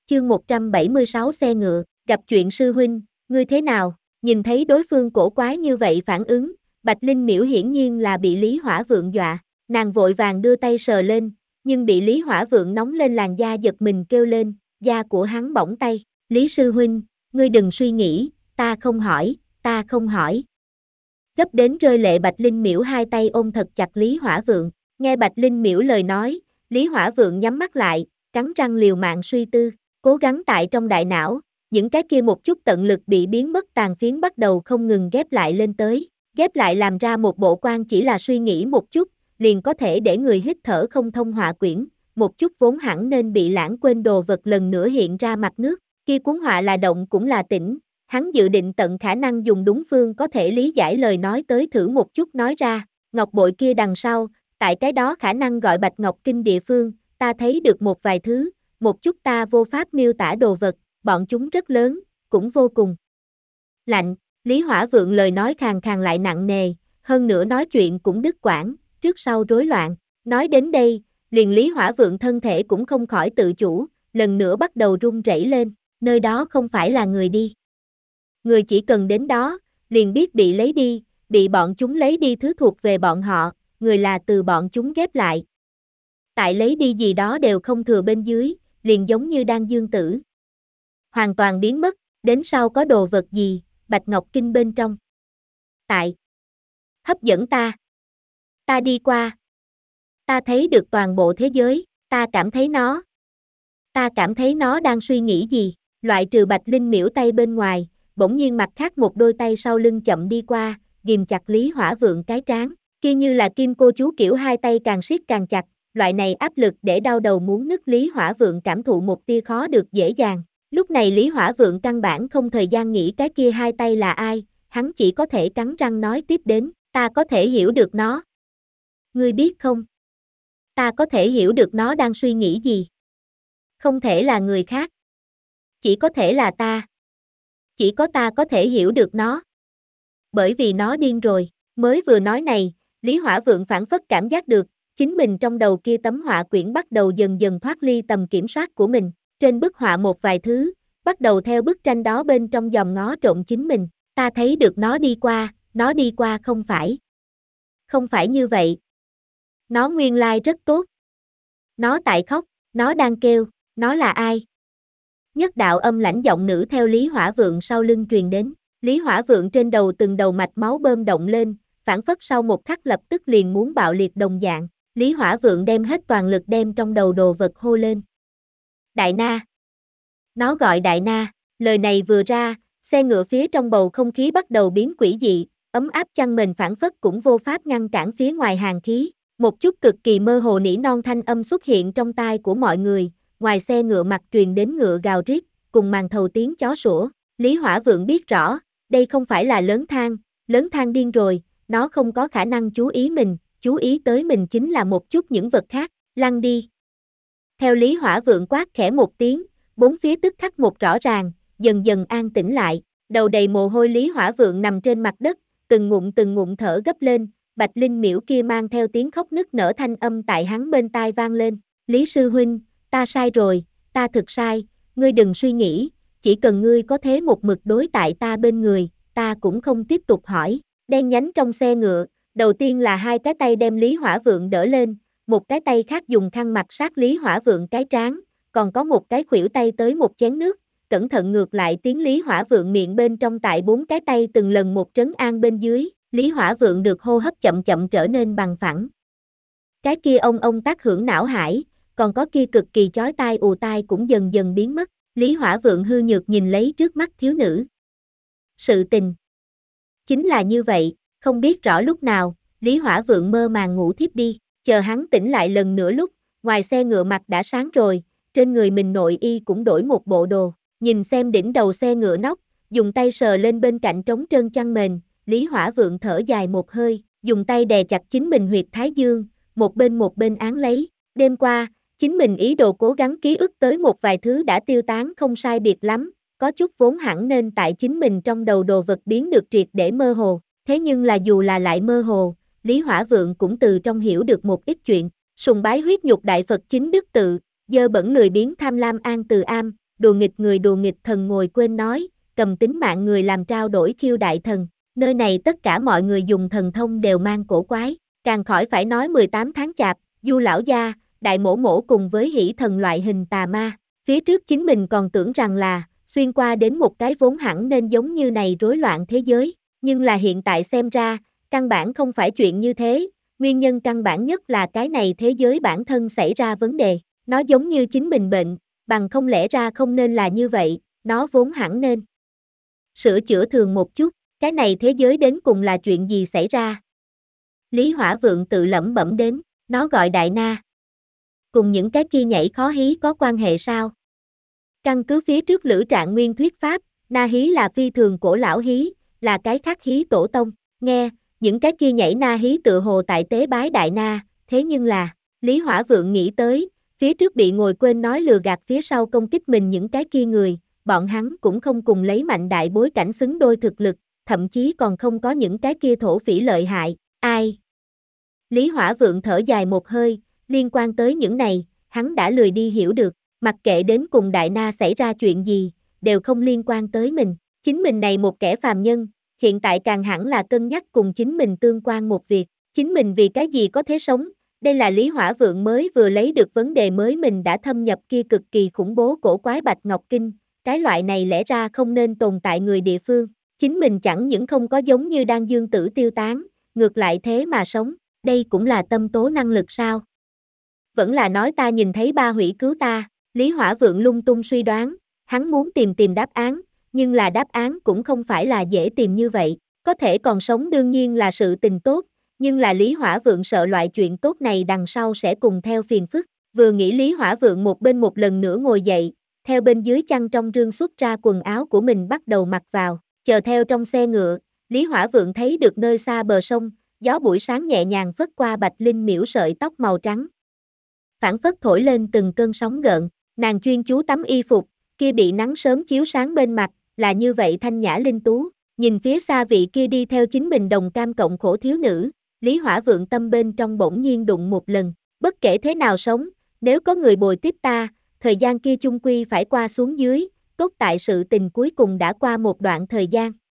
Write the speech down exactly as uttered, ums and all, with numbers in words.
Chương một trăm bảy mươi sáu xe ngựa, gặp chuyện sư huynh, ngươi thế nào? Nhìn thấy đối phương cổ quái như vậy phản ứng, Bạch Linh Miễu hiển nhiên là bị Lý Hỏa Vượng dọa, nàng vội vàng đưa tay sờ lên, nhưng bị Lý Hỏa Vượng nóng lên làn da giật mình kêu lên, da của hắn bỏng tay, Lý sư huynh, ngươi đừng suy nghĩ, ta không hỏi, ta không hỏi. Gấp đến rơi lệ Bạch Linh Miễu hai tay ôm thật chặt Lý Hỏa Vượng, nghe Bạch Linh Miễu lời nói, Lý Hỏa Vượng nhắm mắt lại, cắn răng liều mạng suy tư, cố gắng tại trong đại não, những cái kia một chút tận lực bị biến mất tàn phiến bắt đầu không ngừng ghép lại lên tới, ghép lại làm ra một bộ quan chỉ là suy nghĩ một chút, liền có thể để người hít thở không thông họa quyển, một chút vốn hẳn nên bị lãng quên đồ vật lần nữa hiện ra mặt nước, kia cuốn họa là động cũng là tĩnh, hắn dự định tận khả năng dùng đúng phương có thể lý giải lời nói tới thử một chút nói ra, ngọc bội kia đằng sau, tại cái đó khả năng gọi Bạch Ngọc Kinh địa phương, ta thấy được một vài thứ, một chút ta vô pháp miêu tả đồ vật, bọn chúng rất lớn, cũng vô cùng lạnh. Lý Hỏa Vượng lời nói khàn khàn lại nặng nề, hơn nữa nói chuyện cũng đứt quãng, trước sau rối loạn. Nói đến đây, liền Lý Hỏa Vượng thân thể cũng không khỏi tự chủ, lần nữa bắt đầu run rẩy lên, nơi đó không phải là người đi. Người chỉ cần đến đó, liền biết bị lấy đi, bị bọn chúng lấy đi thứ thuộc về bọn họ, người là từ bọn chúng ghép lại. Tại lấy đi gì đó đều không thừa bên dưới, liền giống như đang dương tử. Hoàn toàn biến mất, đến sau có đồ vật gì, Bạch Ngọc Kinh bên trong. Tại. Hấp dẫn ta. Ta đi qua. Ta thấy được toàn bộ thế giới, ta cảm thấy nó. Ta cảm thấy nó đang suy nghĩ gì, loại trừ Bạch Linh Miễu tay bên ngoài, bỗng nhiên mặt khác một đôi tay sau lưng chậm đi qua, ghìm chặt Lý Hỏa Vượng cái trán, kia như là kim cô chú kiểu hai tay càng siết càng chặt, loại này áp lực để đau đầu muốn nứt Lý Hỏa Vượng cảm thụ một tia khó được dễ dàng. Lúc này Lý Hỏa Vượng căn bản không thời gian nghĩ cái kia hai tay là ai, hắn chỉ có thể cắn răng nói tiếp đến, ta có thể hiểu được nó. Ngươi biết không? Ta có thể hiểu được nó đang suy nghĩ gì. Không thể là người khác. Chỉ có thể là ta. Chỉ có ta có thể hiểu được nó. Bởi vì nó điên rồi, mới vừa nói này, Lý Hỏa Vượng phản phất cảm giác được, chính mình trong đầu kia tấm họa quyển bắt đầu dần dần thoát ly tầm kiểm soát của mình. Trên bức họa một vài thứ, bắt đầu theo bức tranh đó bên trong dòm ngó trộn chính mình, ta thấy được nó đi qua, nó đi qua không phải. Không phải như vậy. Nó nguyên lai rất tốt. Nó tại khóc, nó đang kêu, nó là ai? Nhất đạo âm lãnh giọng nữ theo Lý Hỏa Vượng sau lưng truyền đến, Lý Hỏa Vượng trên đầu từng đầu mạch máu bơm động lên, phản phất sau một khắc lập tức liền muốn bạo liệt đồng dạng, Lý Hỏa Vượng đem hết toàn lực đem trong đầu đồ vật hô lên. Đại Na. Nó gọi Đại Na, lời này vừa ra, xe ngựa phía trong bầu không khí bắt đầu biến quỷ dị, ấm áp chăn mền phản phất cũng vô pháp ngăn cản phía ngoài hàng khí, một chút cực kỳ mơ hồ nỉ non thanh âm xuất hiện trong tai của mọi người, ngoài xe ngựa mặt truyền đến ngựa gào rít, cùng màn thầu tiếng chó sủa, Lý Hỏa Vượng biết rõ, đây không phải là lớn thang, lớn thang điên rồi, nó không có khả năng chú ý mình, chú ý tới mình chính là một chút những vật khác, lăn đi. Theo Lý Hỏa Vượng quát khẽ một tiếng, bốn phía tức khắc một rõ ràng, dần dần an tĩnh lại, đầu đầy mồ hôi Lý Hỏa Vượng nằm trên mặt đất, từng ngụm từng ngụm thở gấp lên, Bạch Linh Miễu kia mang theo tiếng khóc nức nở thanh âm tại hắn bên tai vang lên, Lý sư huynh, ta sai rồi, ta thực sai, ngươi đừng suy nghĩ, chỉ cần ngươi có thế một mực đối tại ta bên người, ta cũng không tiếp tục hỏi, đen nhánh trong xe ngựa, đầu tiên là hai cái tay đem Lý Hỏa Vượng đỡ lên, một cái tay khác dùng khăn mặt sát Lý Hỏa Vượng cái trán, còn có một cái khuỷu tay tới một chén nước, cẩn thận ngược lại tiếng Lý Hỏa Vượng miệng bên trong tại bốn cái tay từng lần một trấn an bên dưới, Lý Hỏa Vượng được hô hấp chậm chậm trở nên bằng phẳng. Cái kia ông ông tác hưởng não hải, còn có kia cực kỳ chói tai ù tai cũng dần dần biến mất, Lý Hỏa Vượng hư nhược nhìn lấy trước mắt thiếu nữ. Sự tình chính là như vậy, không biết rõ lúc nào, Lý Hỏa Vượng mơ màng ngủ thiếp đi, chờ hắn tỉnh lại lần nữa lúc, ngoài xe ngựa mặt đã sáng rồi, trên người mình nội y cũng đổi một bộ đồ, nhìn xem đỉnh đầu xe ngựa nóc, dùng tay sờ lên bên cạnh trống trơn chăn mền, Lý Hỏa Vượng thở dài một hơi, dùng tay đè chặt chính mình huyệt thái dương, một bên một bên án lấy, đêm qua, chính mình ý đồ cố gắng ký ức tới một vài thứ đã tiêu tán không sai biệt lắm, có chút vốn hẳn nên tại chính mình trong đầu đồ vật biến được triệt để mơ hồ, thế nhưng là dù là lại mơ hồ, Lý Hỏa Vượng cũng từ trong hiểu được một ít chuyện, sùng bái huyết nhục đại Phật chính đức tự, dơ bẩn lười biếng tham lam an từ am, đùa nghịch người đùa nghịch thần ngồi quên nói, cầm tính mạng người làm trao đổi khiêu đại thần, nơi này tất cả mọi người dùng thần thông đều mang cổ quái, càng khỏi phải nói mười tám tháng chạp, Du lão gia, đại mổ mổ cùng với hỷ thần loại hình tà ma, phía trước chính mình còn tưởng rằng là, xuyên qua đến một cái vốn hẳn nên giống như này rối loạn thế giới, nhưng là hiện tại xem ra, căn bản không phải chuyện như thế, nguyên nhân căn bản nhất là cái này thế giới bản thân xảy ra vấn đề, nó giống như chính mình bệnh, bằng không lẽ ra không nên là như vậy, nó vốn hẳn nên sửa chữa thường một chút, cái này thế giới đến cùng là chuyện gì xảy ra? Lý Hỏa Vượng tự lẩm bẩm đến, nó gọi Đại Na. Cùng những cái kia nhảy khó hí có quan hệ sao? Căn cứ phía trước Lữ Trạng Nguyên thuyết pháp, Na hí là phi thường cổ lão hí, là cái khắc hí tổ tông, nghe, những cái kia nhảy Na hí tự hồ tại tế bái Đại Na, thế nhưng là, Lý Hỏa Vượng nghĩ tới, phía trước bị ngồi quên nói lừa gạt phía sau công kích mình những cái kia người, bọn hắn cũng không cùng lấy mạnh đại bối cảnh xứng đôi thực lực, thậm chí còn không có những cái kia thổ phỉ lợi hại, ai? Lý Hỏa Vượng thở dài một hơi, liên quan tới những này, hắn đã lười đi hiểu được, mặc kệ đến cùng Đại Na xảy ra chuyện gì, đều không liên quan tới mình, chính mình này một kẻ phàm nhân, hiện tại càng hẳn là cân nhắc cùng chính mình tương quan một việc, chính mình vì cái gì có thể sống, đây là Lý Hỏa Vượng mới vừa lấy được vấn đề mới mình đã thâm nhập kia cực kỳ khủng bố cổ quái Bạch Ngọc Kinh, cái loại này lẽ ra không nên tồn tại người địa phương, chính mình chẳng những không có giống như đang dương tử tiêu tán, ngược lại thế mà sống, đây cũng là tâm tố năng lực sao? Vẫn là nói ta nhìn thấy ba hủy cứu ta, Lý Hỏa Vượng lung tung suy đoán, hắn muốn tìm tìm đáp án, nhưng là đáp án cũng không phải là dễ tìm như vậy, có thể còn sống đương nhiên là sự tình tốt, nhưng là Lý Hỏa Vượng sợ loại chuyện tốt này đằng sau sẽ cùng theo phiền phức, vừa nghĩ Lý Hỏa Vượng một bên một lần nữa ngồi dậy, theo bên dưới chăn trong rương xuất ra quần áo của mình bắt đầu mặc vào, chờ theo trong xe ngựa, Lý Hỏa Vượng thấy được nơi xa bờ sông, gió buổi sáng nhẹ nhàng phất qua Bạch Linh miễu sợi tóc màu trắng. Phảng phất thổi lên từng cơn sóng gợn, nàng chuyên chú tắm y phục, kia bị nắng sớm chiếu sáng bên mặt, là như vậy thanh nhã linh tú, nhìn phía xa vị kia đi theo chính mình đồng cam cộng khổ thiếu nữ, Lý Hỏa Vượng tâm bên trong bỗng nhiên đụng một lần, bất kể thế nào sống, nếu có người bồi tiếp ta, thời gian kia chung quy phải qua xuống dưới, tốt tại sự tình cuối cùng đã qua một đoạn thời gian,